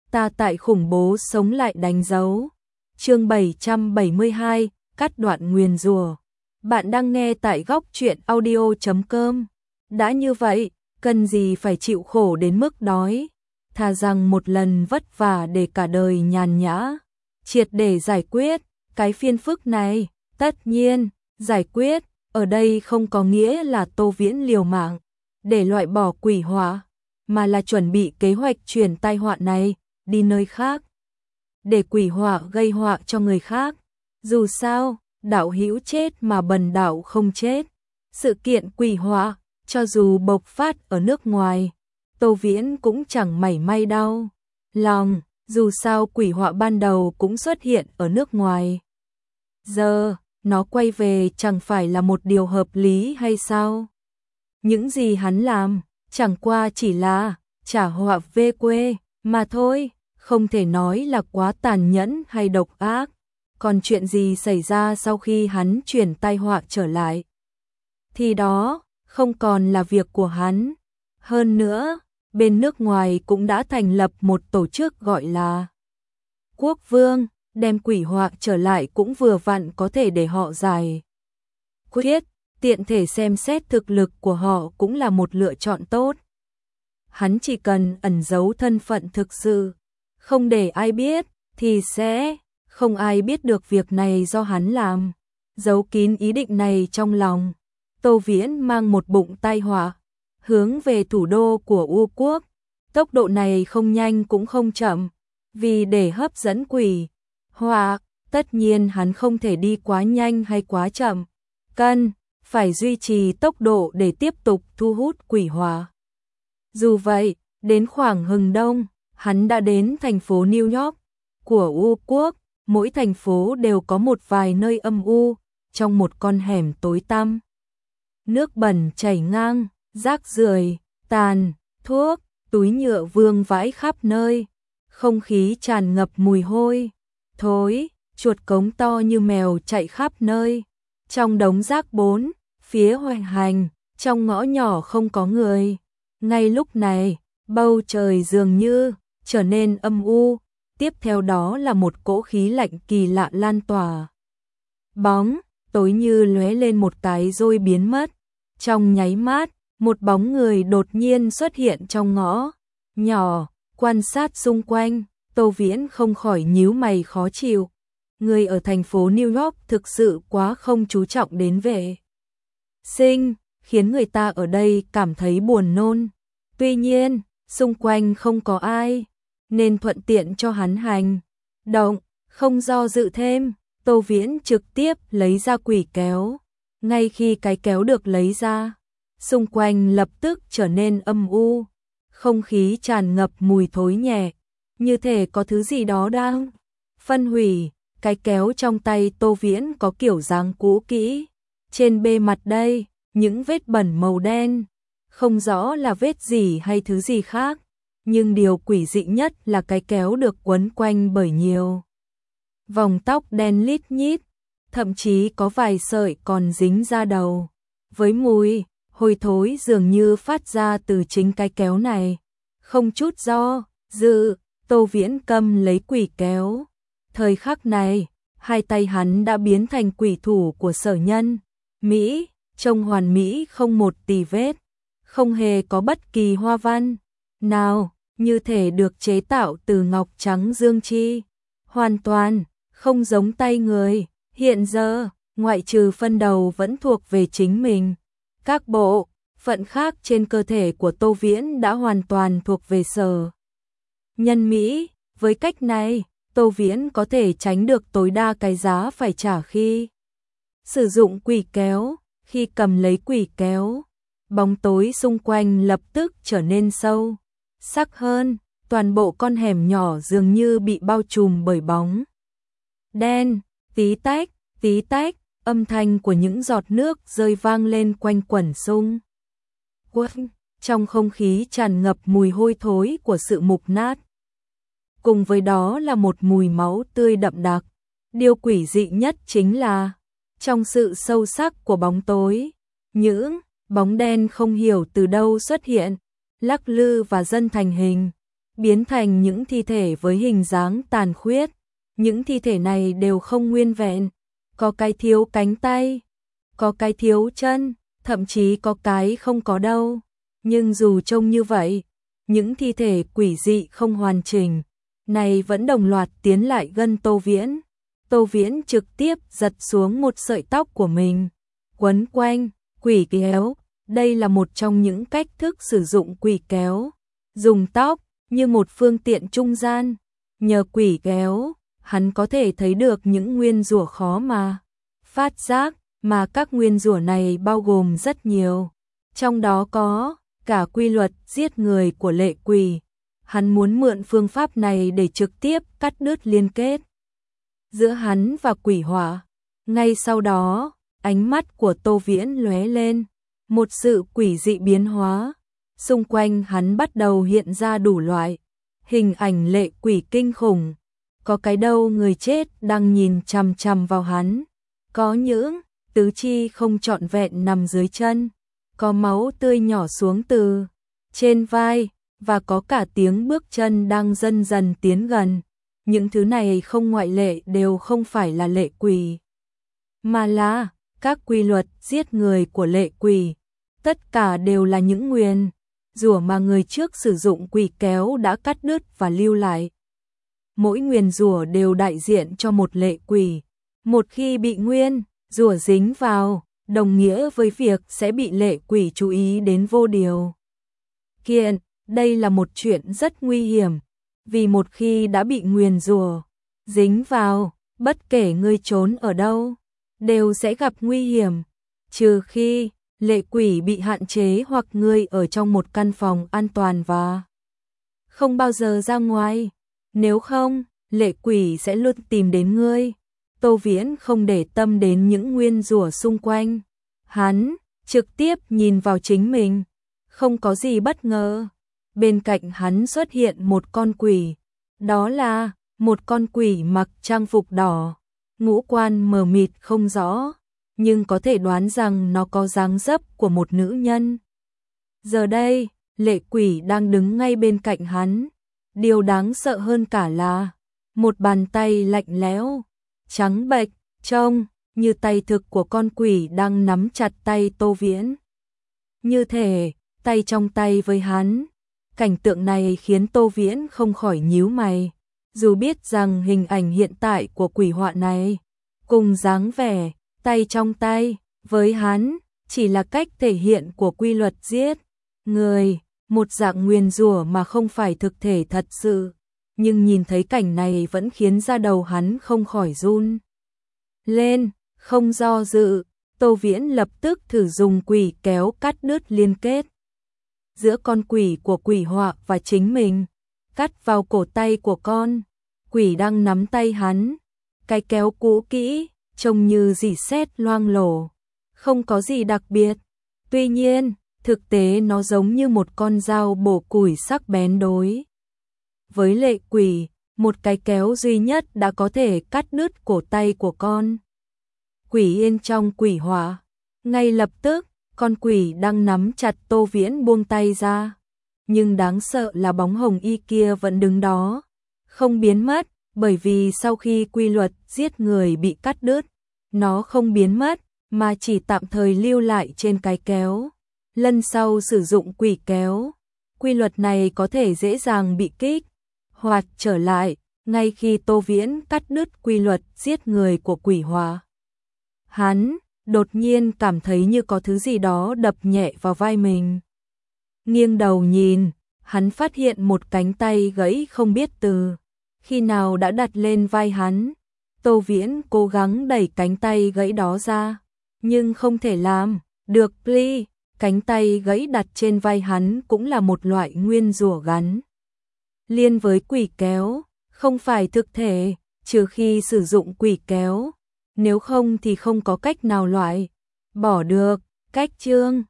ta tại khủng bố sống lại đánh dấu. Chương 772, cắt đoạn nguyền rủa. Bạn đang nghe tại góc truyện audio.com. Đã như vậy, cần gì phải chịu khổ đến mức đói, thà rằng một lần vất vả để cả đời nhàn nhã, triệt để giải quyết cái phiền phức này. Tất nhiên, giải quyết ở đây không có nghĩa là Tô Viễn liều mạng để loại bỏ quỷ họa, mà là chuẩn bị kế hoạch chuyển tai họa này đi nơi khác, để quỷ họa gây họa cho người khác. Dù sao, đạo hữu chết mà bần đạo không chết. Sự kiện quỷ họa, cho dù bộc phát ở nước ngoài, Tô Viễn cũng chẳng mảy may đau lòng, dù sao quỷ họa ban đầu cũng xuất hiện ở nước ngoài. Giờ, nó quay về chẳng phải là một điều hợp lý hay sao? Những gì hắn làm, chẳng qua chỉ là trả họa về quê mà thôi, không thể nói là quá tàn nhẫn hay độc ác. Còn chuyện gì xảy ra sau khi hắn chuyển tai họa trở lại, thì đó không còn là việc của hắn. Hơn nữa, bên nước ngoài cũng đã thành lập một tổ chức gọi là Quốc Vương, đem quỷ họa trở lại cũng vừa vặn có thể để họ giải quyết, tiện thể xem xét thực lực của họ cũng là một lựa chọn tốt. Hắn chỉ cần ẩn giấu thân phận thực sự, không để ai biết, thì sẽ không ai biết được việc này do hắn làm. Giấu kín ý định này trong lòng, Tô Viễn mang một bụng tai họa, hướng về thủ đô của U Quốc. Tốc độ này không nhanh cũng không chậm, vì để hấp dẫn quỷ họa, tất nhiên hắn không thể đi quá nhanh hay quá chậm, cần phải duy trì tốc độ để tiếp tục thu hút quỷ họa. Dù vậy, đến khoảng hừng đông, hắn đã đến thành phố New York của U Quốc. Mỗi thành phố đều có một vài nơi âm u, trong một con hẻm tối tăm. Nước bẩn chảy ngang, rác rưởi, tàn thuốc, túi nhựa vương vãi khắp nơi. Không khí tràn ngập mùi hôi thối, chuột cống to như mèo chạy khắp nơi. Trong đống rác bốn phía hoành hành, trong ngõ nhỏ không có người. Ngay lúc này, bầu trời dường như trở nên âm u. Tiếp theo đó là một cỗ khí lạnh kỳ lạ lan tỏa. Bóng tối như lóe lên một cái rồi biến mất. Trong nháy mắt, một bóng người đột nhiên xuất hiện trong ngõ nhỏ. Quan sát xung quanh, Tô Viễn không khỏi nhíu mày khó chịu. Người ở thành phố New York thực sự quá không chú trọng đến vệ sinh, khiến người ta ở đây cảm thấy buồn nôn. Tuy nhiên, xung quanh không có ai, nên thuận tiện cho hắn hành động, không do dự thêm, Tô Viễn trực tiếp lấy ra quỷ kéo. Ngay khi cái kéo được lấy ra, xung quanh lập tức trở nên âm u, không khí tràn ngập mùi thối nhẹ, như thể có thứ gì đó đang phân hủy. Cái kéo trong tay Tô Viễn có kiểu dáng cũ kỹ, trên bề mặt đây, những vết bẩn màu đen, không rõ là vết gì hay thứ gì khác. Nhưng điều quỷ dị nhất là cái kéo được quấn quanh bởi nhiều vòng tóc đen lít nhít, thậm chí có vài sợi còn dính ra đầu, với mùi hôi thối dường như phát ra từ chính cái kéo này. Không chút do dự, Tô Viễn cầm lấy quỷ kéo. Thời khắc này, hai tay hắn đã biến thành quỷ thủ của Sở Nhân Mỹ, trông hoàn mỹ không một tì vết, không hề có bất kỳ hoa văn nào, như thể được chế tạo từ ngọc trắng dương chi, hoàn toàn không giống tay người. Hiện giờ, ngoại trừ phân đầu vẫn thuộc về chính mình, các bộ phận khác trên cơ thể của Tô Viễn đã hoàn toàn thuộc về Sở Nhân Mỹ. Với cách này, Tô Viễn có thể tránh được tối đa cái giá phải trả khi sử dụng quỷ kéo. Khi cầm lấy quỷ kéo, bóng tối xung quanh lập tức trở nên sâu sắc hơn. Toàn bộ con hẻm nhỏ dường như bị bao trùm bởi bóng đen. Tí tách, âm thanh của những giọt nước rơi vang lên quanh quẩn xung quanh. Trong không khí tràn ngập mùi hôi thối của sự mục nát. Cùng với đó là một mùi máu tươi đậm đặc. Điều quỷ dị nhất chính là, trong sự sâu sắc của bóng tối, những bóng đen không hiểu từ đâu xuất hiện, lắc lư và dần thành hình. biến thành những thi thể với hình dáng tàn khuyết. Những thi thể này đều không nguyên vẹn, có cái thiếu cánh tay, có cái thiếu chân, thậm chí có cái không có đâu. Nhưng dù trông như vậy, những thi thể quỷ dị không hoàn chỉnh này vẫn đồng loạt tiến lại gần Tô Viễn. Tô Viễn trực tiếp giật xuống một sợi tóc của mình, quấn quanh. Quỷ kéo, đây là một trong những cách thức sử dụng quỷ kéo, dùng tóc như một phương tiện trung gian. Nhờ quỷ kéo, hắn có thể thấy được những nguyên rủa khó mà phát giác, mà các nguyên rủa này bao gồm rất nhiều. Trong đó có cả quy luật giết người của lệ quỷ. Hắn muốn mượn phương pháp này để trực tiếp cắt đứt liên kết giữa hắn và quỷ hỏa. Ngay sau đó, ánh mắt của Tô Viễn lóe lên, một sự quỷ dị biến hóa. Xung quanh hắn bắt đầu hiện ra đủ loại hình ảnh lệ quỷ kinh khủng. Có cái đầu người chết đang nhìn chằm chằm vào hắn, có những tứ chi không trọn vẹn nằm dưới chân, có máu tươi nhỏ xuống từ trên vai, và có cả tiếng bước chân đang dần dần tiến gần. Những thứ này không ngoại lệ đều không phải là lệ quỷ, mà là các quy luật giết người của lệ quỷ. Tất cả đều là những nguyền rủa mà người trước sử dụng quỷ kéo đã cắt đứt và lưu lại. Mỗi nguyền rủa đều đại diện cho một lệ quỷ. Một khi bị nguyên rủa dính vào, đồng nghĩa với việc sẽ bị lệ quỷ chú ý đến vô điều kiện. Đây là một chuyện rất nguy hiểm, vì một khi đã bị nguyền rủa dính vào, bất kể ngươi trốn ở đâu, đều sẽ gặp nguy hiểm, trừ khi lệ quỷ bị hạn chế hoặc ngươi ở trong một căn phòng an toàn và không bao giờ ra ngoài. Nếu không, lệ quỷ sẽ luôn tìm đến ngươi. Tô Viễn không để tâm đến những nguyên rủa xung quanh. Hắn trực tiếp nhìn vào chính mình. Không có gì bất ngờ. Bên cạnh hắn xuất hiện một con quỷ. Đó là một con quỷ mặc trang phục đỏ, ngũ quan mờ mịt không rõ, nhưng có thể đoán rằng nó có dáng dấp của một nữ nhân. Giờ đây, lệ quỷ đang đứng ngay bên cạnh hắn. Điều đáng sợ hơn cả là một bàn tay lạnh lẽo, trắng bệch, trông như tay thực của con quỷ đang nắm chặt tay Tô Viễn. Như thể tay trong tay với hắn. Cảnh tượng này khiến Tô Viễn không khỏi nhíu mày. Dù biết rằng hình ảnh hiện tại của quỷ họa này cùng dáng vẻ tay trong tay với hắn chỉ là cách thể hiện của quy luật giết người, một dạng nguyền rủa mà không phải thực thể thật sự. Nhưng nhìn thấy cảnh này vẫn khiến da đầu hắn không khỏi run lên. Không do dự, Tô Viễn lập tức thử dùng quỷ kéo cắt đứt liên kết giữa con quỷ của quỷ họa và chính mình, cắt vào cổ tay của con quỷ đang nắm tay hắn. Cái kéo cũ kỹ, trông như rỉ sét loang lổ, không có gì đặc biệt. Tuy nhiên, thực tế nó giống như một con dao bổ củi sắc bén đối với lệ quỷ. Một cái kéo duy nhất đã có thể cắt đứt cổ tay của con quỷ yên trong quỷ họa. Ngay lập tức, con quỷ đang nắm chặt Tô Viễn buông tay ra. Nhưng đáng sợ là bóng hồng y kia vẫn đứng đó, không biến mất, bởi vì sau khi quy luật giết người bị cắt đứt, nó không biến mất, mà chỉ tạm thời lưu lại trên cái kéo. Lần sau sử dụng quỷ kéo, quy luật này có thể dễ dàng bị kích hoạt trở lại. Ngay khi Tô Viễn cắt đứt quy luật giết người của quỷ họa, hắn đột nhiên cảm thấy như có thứ gì đó đập nhẹ vào vai mình. Nghiêng đầu nhìn, hắn phát hiện một cánh tay gãy không biết từ khi nào đã đặt lên vai hắn. Tô Viễn cố gắng đẩy cánh tay gãy đó ra, nhưng không thể làm được. Please, cánh tay gãy đặt trên vai hắn cũng là một loại nguyên rủa gắn liên với quỷ kéo, không phải thực thể, trừ khi sử dụng quỷ kéo. Nếu không thì không có cách nào loại bỏ được. Cách chương